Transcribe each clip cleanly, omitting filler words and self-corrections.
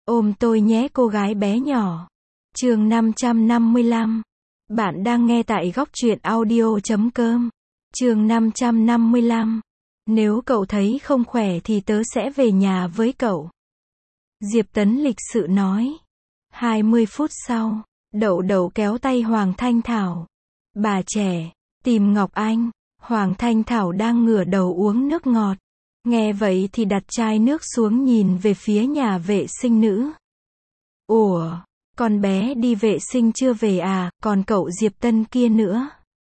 Ôm tôi nhé cô gái bé nhỏ. Chương 555. Bạn đang nghe tại góc truyện audio.com. Chương 555. Nếu cậu thấy không khỏe thì tớ sẽ về nhà với cậu. Diệp Tấn lịch sự nói. 20 phút sau, Đậu Đậu kéo tay Hoàng Thanh Thảo. Bà trẻ, tìm Ngọc Anh. Hoàng Thanh Thảo đang ngửa đầu uống nước ngọt. Nghe vậy thì đặt chai nước xuống nhìn về phía nhà vệ sinh nữ. Ủa, con bé đi vệ sinh chưa về à, còn cậu Diệp Tân kia nữa?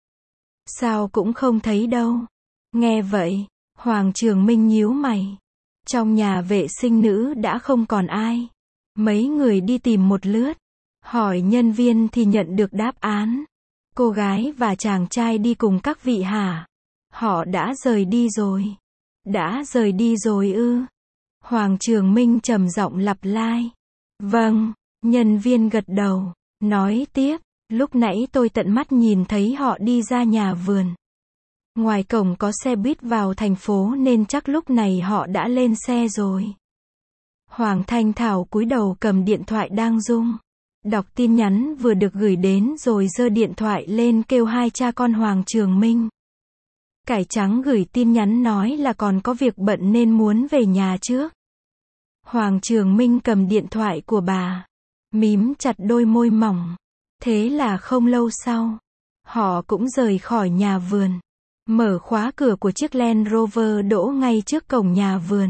Sao cũng không thấy đâu. Nghe vậy, Hoàng Trường Minh nhíu mày. Trong nhà vệ sinh nữ đã không còn ai. Mấy người đi tìm một lướt. Hỏi nhân viên thì nhận được đáp án. Cô gái và chàng trai đi cùng các vị hả? Họ đã rời đi rồi. Đã rời đi rồi ư? Hoàng Trường Minh trầm giọng lặp lại. Vâng, nhân viên gật đầu, nói tiếp, lúc nãy tôi tận mắt nhìn thấy họ đi ra nhà vườn. Ngoài cổng có xe buýt vào thành phố nên chắc lúc này họ đã lên xe rồi. Hoàng Thanh Thảo cúi đầu cầm điện thoại đang rung. Đọc tin nhắn vừa được gửi đến rồi giơ điện thoại lên kêu hai cha con Hoàng Trường Minh. Cải Trắng gửi tin nhắn nói là còn có việc bận nên muốn về nhà trước. Hoàng Trường Minh cầm điện thoại của bà, mím chặt đôi môi mỏng. Thế là không lâu sau, họ cũng rời khỏi nhà vườn. Mở khóa cửa của chiếc Land Rover đỗ ngay trước cổng nhà vườn.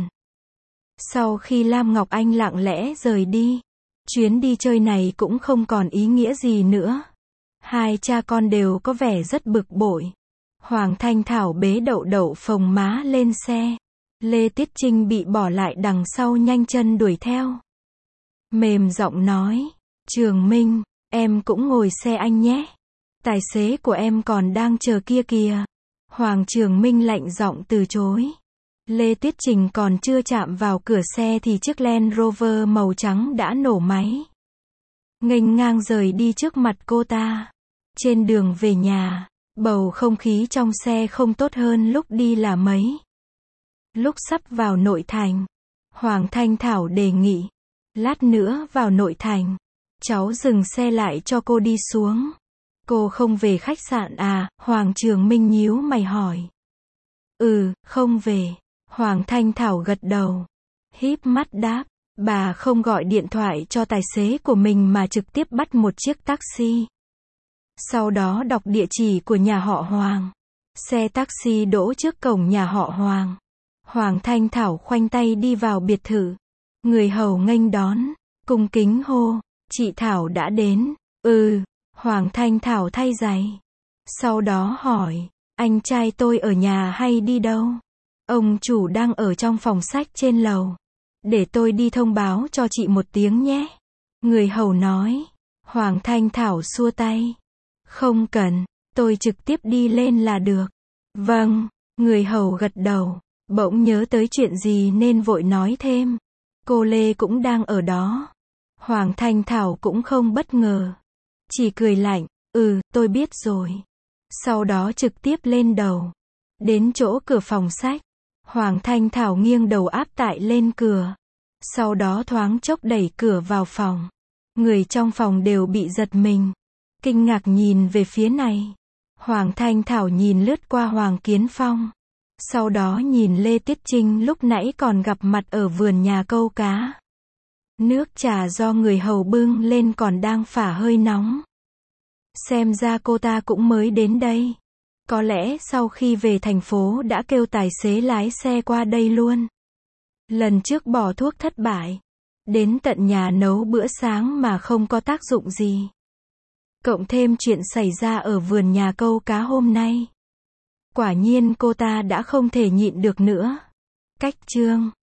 Sau khi Lam Ngọc Anh lặng lẽ rời đi, chuyến đi chơi này cũng không còn ý nghĩa gì nữa. Hai cha con đều có vẻ rất bực bội. Hoàng Thanh Thảo bế Đậu Đậu phồng má lên xe. Lê Tiết Trinh bị bỏ lại đằng sau nhanh chân đuổi theo. Mềm giọng nói, Trường Minh, em cũng ngồi xe anh nhé. Tài xế của em còn đang chờ kia kìa. Hoàng Trường Minh lạnh giọng từ chối. Lê Tiết Trinh còn chưa chạm vào cửa xe thì chiếc Land Rover màu trắng đã nổ máy. Nghênh ngang rời đi trước mặt cô ta. Trên đường về nhà, bầu không khí trong xe không tốt hơn lúc đi là mấy. Lúc sắp vào nội thành, Hoàng Thanh Thảo đề nghị, lát nữa vào nội thành, cháu dừng xe lại cho cô đi xuống. Cô không về khách sạn à? Hoàng Trường Minh nhíu mày hỏi. Không về. Hoàng Thanh Thảo gật đầu, híp mắt đáp, bà không gọi điện thoại cho tài xế của mình mà trực tiếp bắt một chiếc taxi. Sau đó đọc địa chỉ của nhà họ Hoàng. Xe taxi đỗ trước cổng nhà họ Hoàng. Hoàng Thanh Thảo khoanh tay đi vào biệt thự. Người hầu nghênh đón, cung kính hô, chị Thảo đã đến. Hoàng Thanh Thảo thay giày. Sau đó hỏi, anh trai tôi ở nhà hay đi đâu? Ông chủ đang ở trong phòng sách trên lầu. Để tôi đi thông báo cho chị một tiếng nhé. Người hầu nói. Hoàng Thanh Thảo xua tay. Không cần, tôi trực tiếp đi lên là được. Vâng, người hầu gật đầu. Bỗng nhớ tới chuyện gì nên vội nói thêm. Cô Lê cũng đang ở đó. Hoàng Thanh Thảo cũng không bất ngờ. Chỉ cười lạnh, tôi biết rồi. Sau đó trực tiếp lên đầu. Đến chỗ cửa phòng sách. Hoàng Thanh Thảo nghiêng đầu áp tại lên cửa. Sau đó thoáng chốc đẩy cửa vào phòng. Người trong phòng đều bị giật mình. Kinh ngạc nhìn về phía này. Hoàng Thanh Thảo nhìn lướt qua Hoàng Kiến Phong. Sau đó nhìn Lê Tiết Trinh lúc nãy còn gặp mặt ở vườn nhà câu cá. Nước trà do người hầu bưng lên còn đang phả hơi nóng. Xem ra cô ta cũng mới đến đây. Có lẽ sau khi về thành phố đã kêu tài xế lái xe qua đây luôn. Lần trước bỏ thuốc thất bại. Đến tận nhà nấu bữa sáng mà không có tác dụng gì. Cộng thêm chuyện xảy ra ở vườn nhà câu cá hôm nay. Quả nhiên cô ta đã không thể nhịn được nữa. Cách chương